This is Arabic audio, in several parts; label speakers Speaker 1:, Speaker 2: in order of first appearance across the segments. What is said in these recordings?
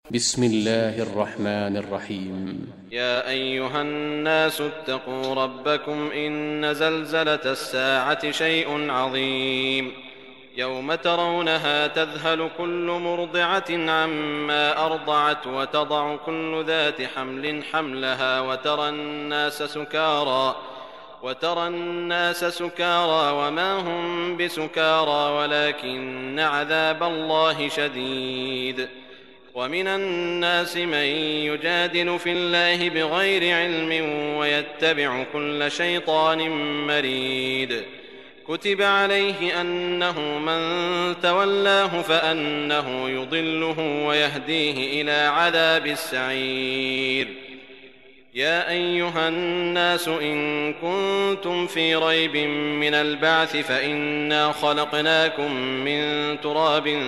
Speaker 1: بسم الله الرحمن الرحيم.
Speaker 2: يا أيها الناس اتقوا ربكم إن زلزلة الساعة شيء عظيم يوم ترونها تذهل كل مرضعة عما أرضعت وتضع كل ذات حمل حملها وترى الناس سكارى وما هم بسكارى ولكن عذاب الله شديد. ومن الناس من يجادل في الله بغير علم ويتبع كل شيطان مريد. كتب عليه أنه من تولاه فأنه يضله ويهديه إلى عذاب السعير. يا أيها الناس إن كنتم في ريب من البعث فإنا خلقناكم من تراب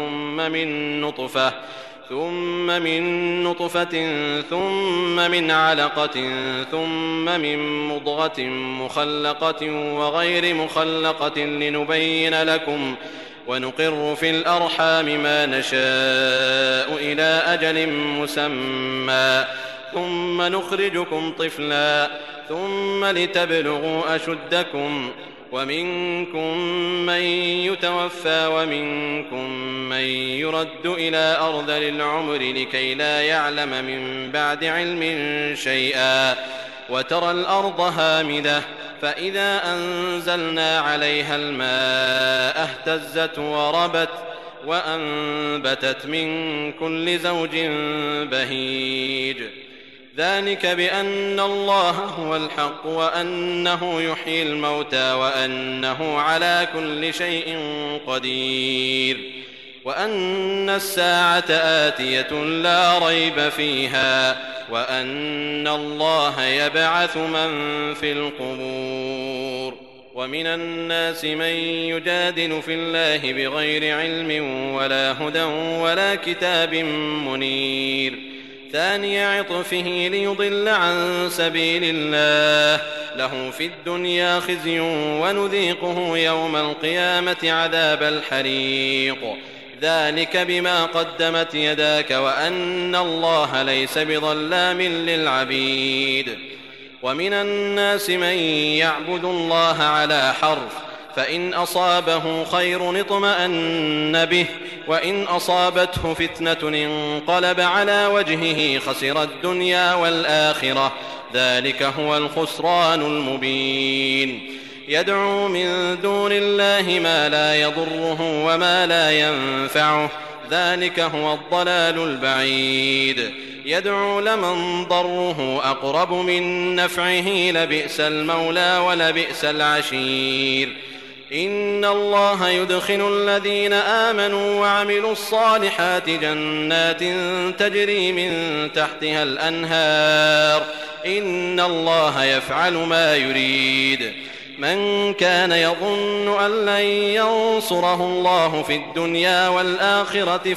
Speaker 2: ثم من نطفة ثم من علقة ثم من مضغة مخلقة وغير مخلقة لنبين لكم ونقر في الأرحام ما نشاء إلى أجل مسمى ثم نخرجكم طفلا ثم لتبلغوا أشدكم ومنكم من يتوفى ومنكم من يرد إلى أرذل العمر لكي لا يعلم من بعد علم شيئا. وترى الأرض هامدة فإذا أنزلنا عليها الماء اهتزت وربت وأنبتت من كل زوج بهيج. ذلك بأن الله هو الحق وأنه يحيي الموتى وأنه على كل شيء قدير وأن الساعة آتية لا ريب فيها وأن الله يبعث من في القبور. ومن الناس من يجادل في الله بغير علم ولا هدى ولا كتاب منير. ثاني عطفه ليضل عن سبيل الله له في الدنيا خزي ونذيقه يوم القيامة عذاب الحريق. ذلك بما قدمت يداك وأن الله ليس بظلام للعبيد. ومن الناس من يعبد الله على حرف فإن أصابه خير اطمأن به وإن أصابته فتنة انقلب على وجهه خسر الدنيا والآخرة ذلك هو الخسران المبين. يدعو من دون الله ما لا يضره وما لا ينفعه ذلك هو الضلال البعيد. يدعو لمن ضره أقرب من نفعه لبئس المولى ولبئس العشير. إن الله يدخل الذين آمنوا وعملوا الصالحات جنات تجري من تحتها الأنهار إن الله يفعل ما يريد. من كان يظن أن لن ينصره الله في الدنيا والآخرة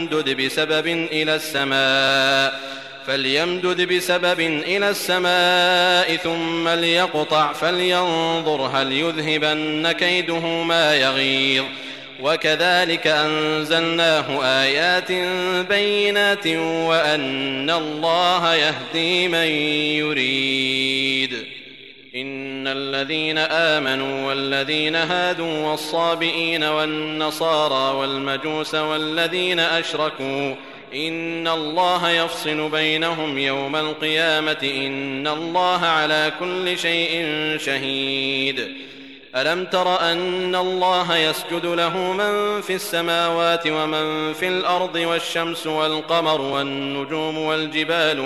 Speaker 2: فليمدد بسبب إلى السماء ثم ليقطع فلينظر هل يذهبن كيده ما يغيظ. وكذلك أنزلناه آيات بينات وأن الله يهدي من يريد. إن الذين آمنوا والذين هادوا والصابئين والنصارى والمجوس والذين أشركوا إن الله يفصل بينهم يوم القيامة إن الله على كل شيء شهيد. ألم تر أن الله يسجد له من في السماوات ومن في الأرض والشمس والقمر والنجوم والجبال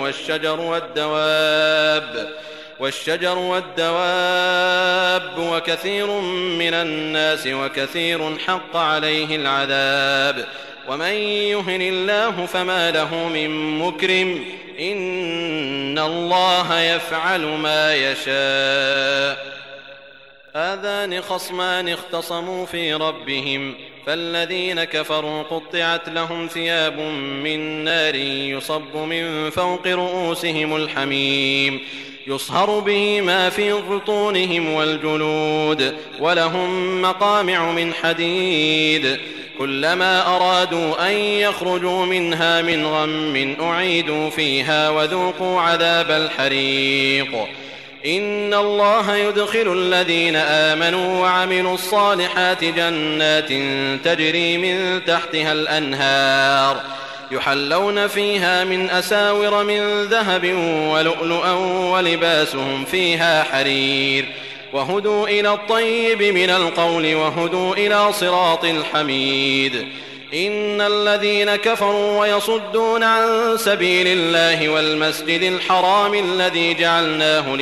Speaker 2: والشجر والدواب وكثير من الناس وكثير حق عليه العذاب ومن يهن الله فما له من مكرم إن الله يفعل ما يشاء. هذان خصمان اختصموا في ربهم فالذين كفروا قطعت لهم ثياب من نار يصب من فوق رؤوسهم الحميم يصهر به ما في بطونهم والجلود ولهم مقامع من حديد كلما أرادوا أن يخرجوا منها من غم أعيدوا فيها وذوقوا عذاب الحريق. إن الله يدخل الذين آمنوا وعملوا الصالحات جنات تجري من تحتها الأنهار يحلون فيها من أساور من ذهب ولؤلؤا ولباسهم فيها حرير وهدوا إلى الطيب من القول وهدوا إلى صراط الحميد. إن الذين كفروا ويصدون عن سبيل الله والمسجد الحرام الذي جعلناه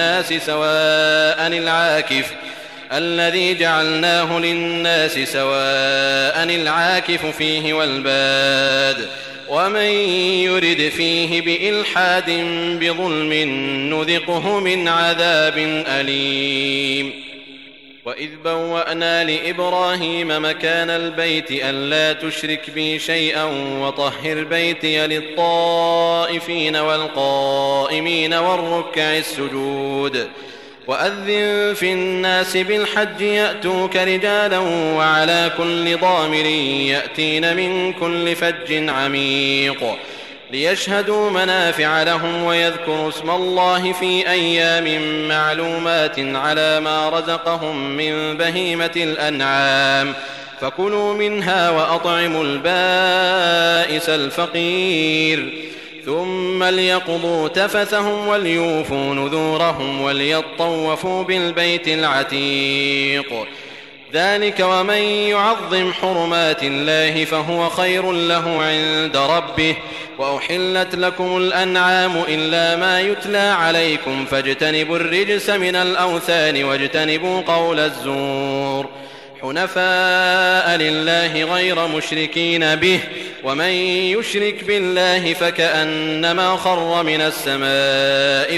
Speaker 2: للناس سواء العاكف فيه والباد ومن يرد فيه بإلحاد بظلم نذقه من عذاب أليم. وإذ بوأنا لإبراهيم مكان البيت ألا تشرك بي شيئا وطهر بيتي للطائفين والقائمين والركع السجود. وأذن في الناس بالحج يأتوك رجالا وعلى كل ضامر يأتين من كل فج عميق ليشهدوا منافع لهم ويذكروا اسم الله في أيام معلومات على ما رزقهم من بهيمة الأنعام فكلوا منها وأطعموا البائس الفقير ثم ليقضوا تفثهم وليوفوا نذورهم وليطوفوا بالبيت العتيق. ذلك ومن يعظم حرمات الله فهو خير له عند ربه. وأحلت لكم الأنعام إلا ما يتلى عليكم فاجتنبوا الرجس من الأوثان واجتنبوا قول الزور حنفاء لله غير مشركين به ومن يشرك بالله فكأنما خر من السماء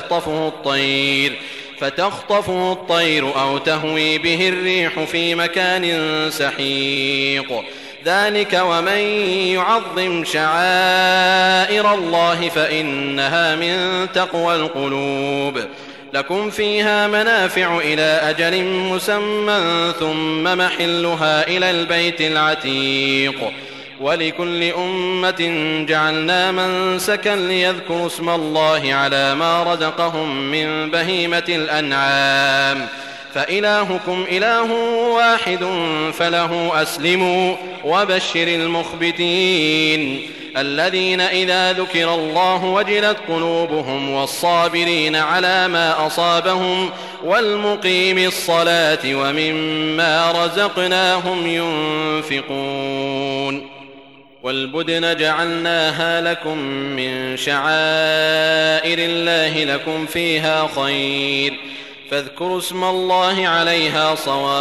Speaker 2: فتخطفه الطير أو تهوي به الريح في مكان سحيق. ذلك ومن يعظم شعائر الله فإنها من تقوى القلوب. لكم فيها منافع إلى أجل مسمى ثم محلها إلى البيت العتيق. ولكل أمة جعلنا منسكا ليذكروا اسم الله على ما رزقهم من بهيمة الأنعام فإلهكم إله واحد فله أسلموا وبشر المخبتين الذين إذا ذكر الله وجلت قلوبهم والصابرين على ما أصابهم والمقيم الصلاة ومما رزقناهم ينفقون. والبدن جعلناها لكم من شعائر الله لكم فيها خير فاذكروا اسم الله عليها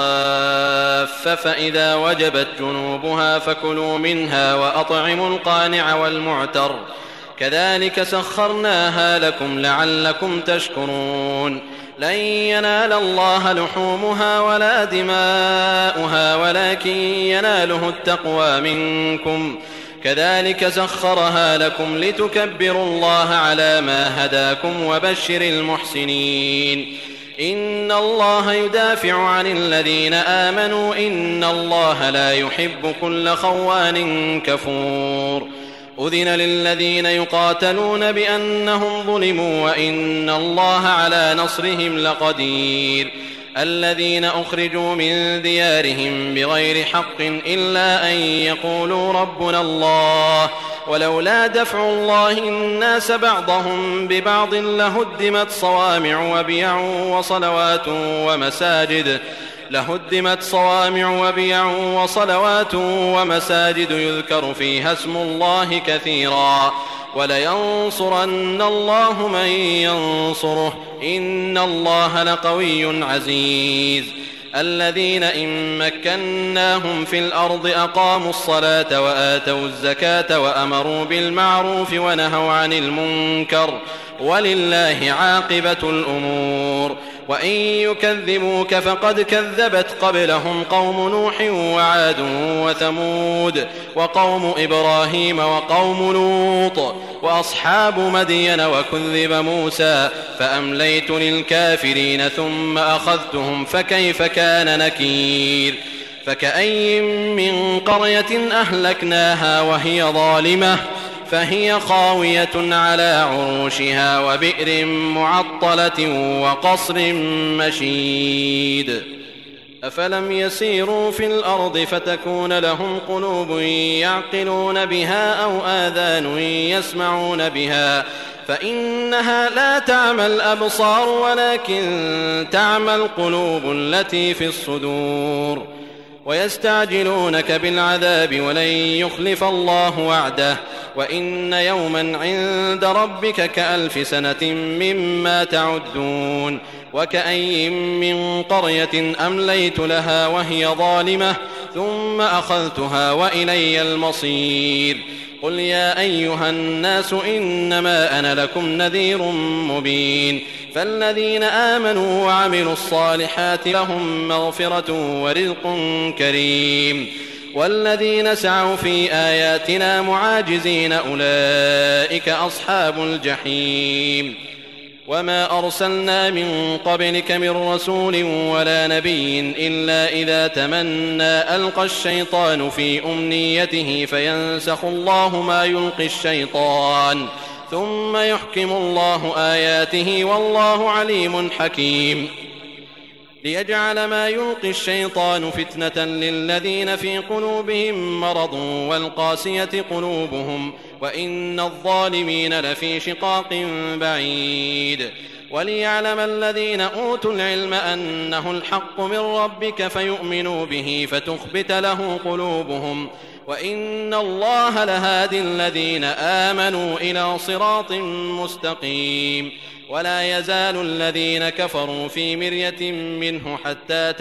Speaker 2: صواف فإذا وجبت جنوبها فكلوا منها وأطعموا القانع والمعتر كذلك سخرناها لكم لعلكم تشكرون. لن ينال الله لحومها ولا دماؤها ولكن يناله التقوى منكم كذلك سخرها لكم لتكبروا الله على ما هداكم وبشر المحسنين. إن الله يدافع عن الذين آمنوا إن الله لا يحب كل خوان كفور. أذن للذين يقاتلون بأنهم ظلموا وإن الله على نصرهم لقدير. الذين أخرجوا من ديارهم بغير حق إلا أن يقولوا ربنا الله ولولا دفع الله الناس بعضهم ببعض لهدمت صوامع وبيع وصلوات ومساجد يذكر فيها اسم الله كثيرا ولينصرن الله من ينصره إن الله لقوي عزيز. الذين إن مكناهم في الأرض أقاموا الصلاة وآتوا الزكاة وأمروا بالمعروف ونهوا عن المنكر ولله عاقبة الأمور. وإن يكذبوك فقد كذبت قبلهم قوم نوح وعاد وثمود وقوم إبراهيم وقوم لوط وأصحاب مدين وكذب موسى فأمليت للكافرين ثم أخذتهم فكيف كان نكير. فكأي من قرية أهلكناها وهي ظالمة فهي خاوية على عروشها وبئر معطلة وقصر مشيد أفلم يسيروا في الأرض فتكون لهم قلوب يعقلون بها أو آذان يسمعون بها فإنها لا تعمى الأبصار ولكن تعمى القلوب التي في الصدور ويستعجلونك بالعذاب ولن يخلف الله وعده وإن يوما عند ربك كألف سنة مما تعدون وكأي من قرية أمليت لها وهي ظالمة ثم أخذتها وإلي المصير قل يا أيها الناس إنما أنا لكم نذير مبين فالذين آمنوا وعملوا الصالحات لهم مغفرة ورزق كريم والذين سعوا في آياتنا معاجزين أولئك أصحاب الجحيم وما أرسلنا من قبلك من رسول ولا نبي إلا إذا تمنى ألقى الشيطان في أمنيته فينسخ الله ما يلقي الشيطان ثم يحكم الله آياته والله عليم حكيم ليجعل ما يلقي الشيطان فتنة للذين في قلوبهم مرض والقاسية قلوبهم وإن الظالمين لفي شقاق بعيد وليعلم الذين أوتوا العلم أنه الحق من ربك فيؤمنوا به فتخبت له قلوبهم وإن الله لهادي الذين آمنوا إلى صراط مستقيم ولا يزال الذين كفروا في مرية منه حتى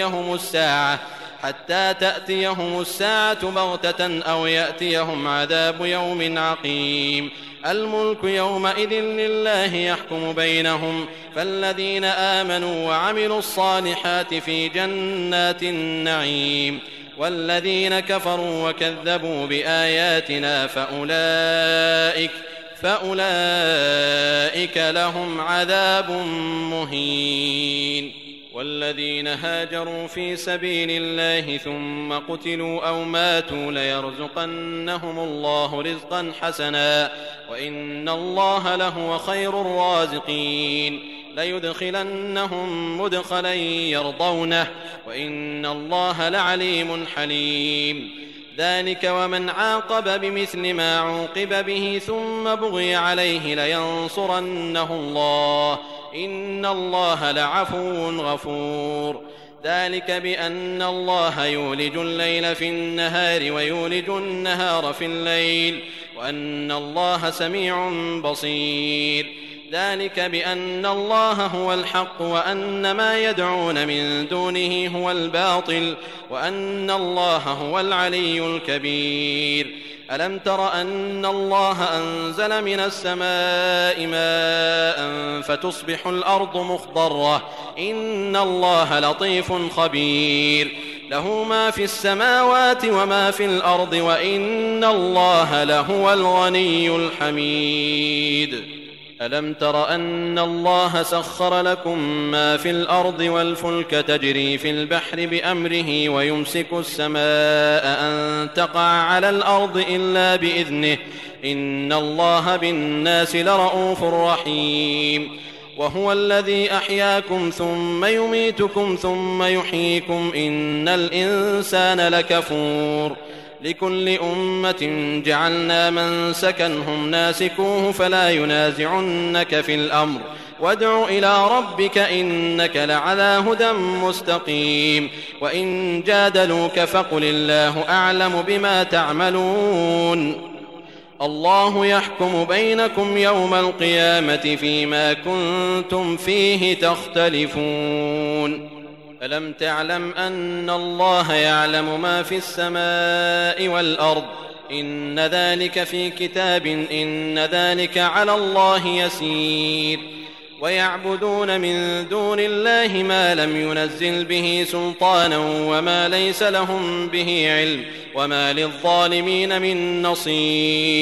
Speaker 2: تأتيهم الساعة بغتة أو يأتيهم عذاب يوم عقيم الملك يومئذ لله يحكم بينهم فالذين آمنوا وعملوا الصالحات في جنات النعيم والذين كفروا وكذبوا بآياتنا فأولئك لهم عذاب مهين والذين هاجروا في سبيل الله ثم قتلوا أو ماتوا ليرزقنهم الله رزقا حسنا وإن الله لهو خير الرازقين ليدخلنهم مدخلا يرضونه وإن الله لعليم حليم ذلك ومن عاقب بمثل ما عوقب به ثم بغي عليه لينصرنه الله إن الله لعفو غفور ذلك بأن الله يولج الليل في النهار ويولج النهار في الليل وأن الله سميع بصير ذلك بأن الله هو الحق وأن ما يدعون من دونه هو الباطل وأن الله هو العلي الكبير ألم تر أن الله أنزل من السماء ماء فتصبح الأرض مخضرة إن الله لطيف خبير له ما في السماوات وما في الأرض وإن الله لهو الغني الحميد ألم تر أن الله سخر لكم ما في الأرض والفلك تجري في البحر بأمره ويمسك السماء أن تقع على الأرض إلا بإذنه إن الله بالناس لرءوف رحيم وهو الذي أحياكم ثم يميتكم ثم يحييكم إن الإنسان لكفور لكل أمة جعلنا منسكا هم ناسكوه فلا ينازعنك في الأمر وادع إلى ربك إنك لعلى هدى مستقيم وإن جادلوك فقل الله أعلم بما تعملون الله يحكم بينكم يوم القيامة فيما كنتم فيه تختلفون ألم تعلم أن الله يعلم ما في السماء والأرض إن ذلك في كتاب إن ذلك على الله يسير ويعبدون من دون الله ما لم ينزل به سلطانا وما ليس لهم به علم وما للظالمين من نصير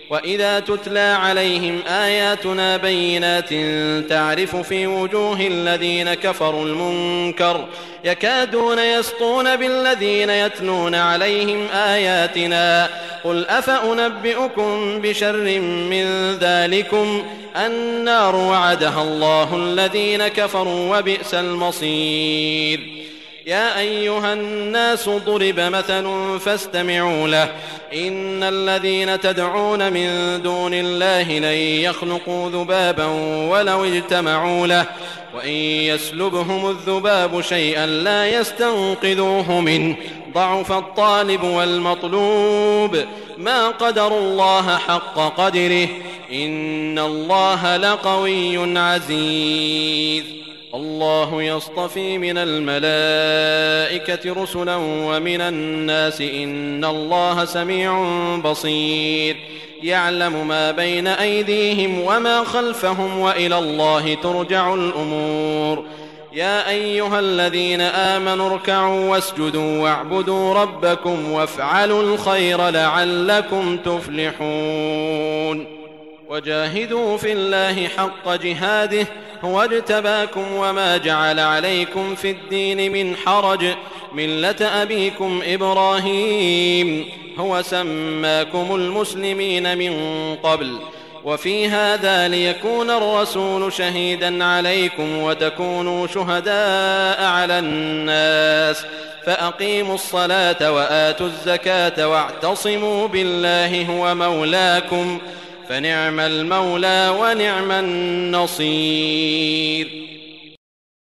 Speaker 2: وإذا تتلى عليهم آياتنا بينات تعرف في وجوه الذين كفروا المنكر يكادون يسطون بالذين يتلون عليهم آياتنا قل أفأنبئكم بشر من ذلكم النار وعدها الله الذين كفروا وبئس المصير. يا أيها الناس ضرب مثل فاستمعوا له إن الذين تدعون من دون الله لن يخلقوا ذبابا ولو اجتمعوا له وإن يسلبهم الذباب شيئا لا يستنقذوه منه ضعف الطالب والمطلوب ما قدروا الله حق قدره إن الله لقوي عزيز. الله يصطفي من الملائكة رسلا ومن الناس إن الله سميع بصير يعلم ما بين أيديهم وما خلفهم وإلى الله ترجع الأمور. يا أيها الذين آمنوا اركعوا واسجدوا واعبدوا ربكم وافعلوا الخير لعلكم تفلحون. وجاهدوا في الله حق جهاده هو اجتباكم وما جعل عليكم في الدين من حرج ملة أبيكم إبراهيم هو سماكم المسلمين من قبل وفي هذا ليكون الرسول شهيدا عليكم وتكونوا شهداء على الناس فأقيموا الصلاة وآتوا الزكاة واعتصموا بالله هو مولاكم فنعم المولى ونعم النصير.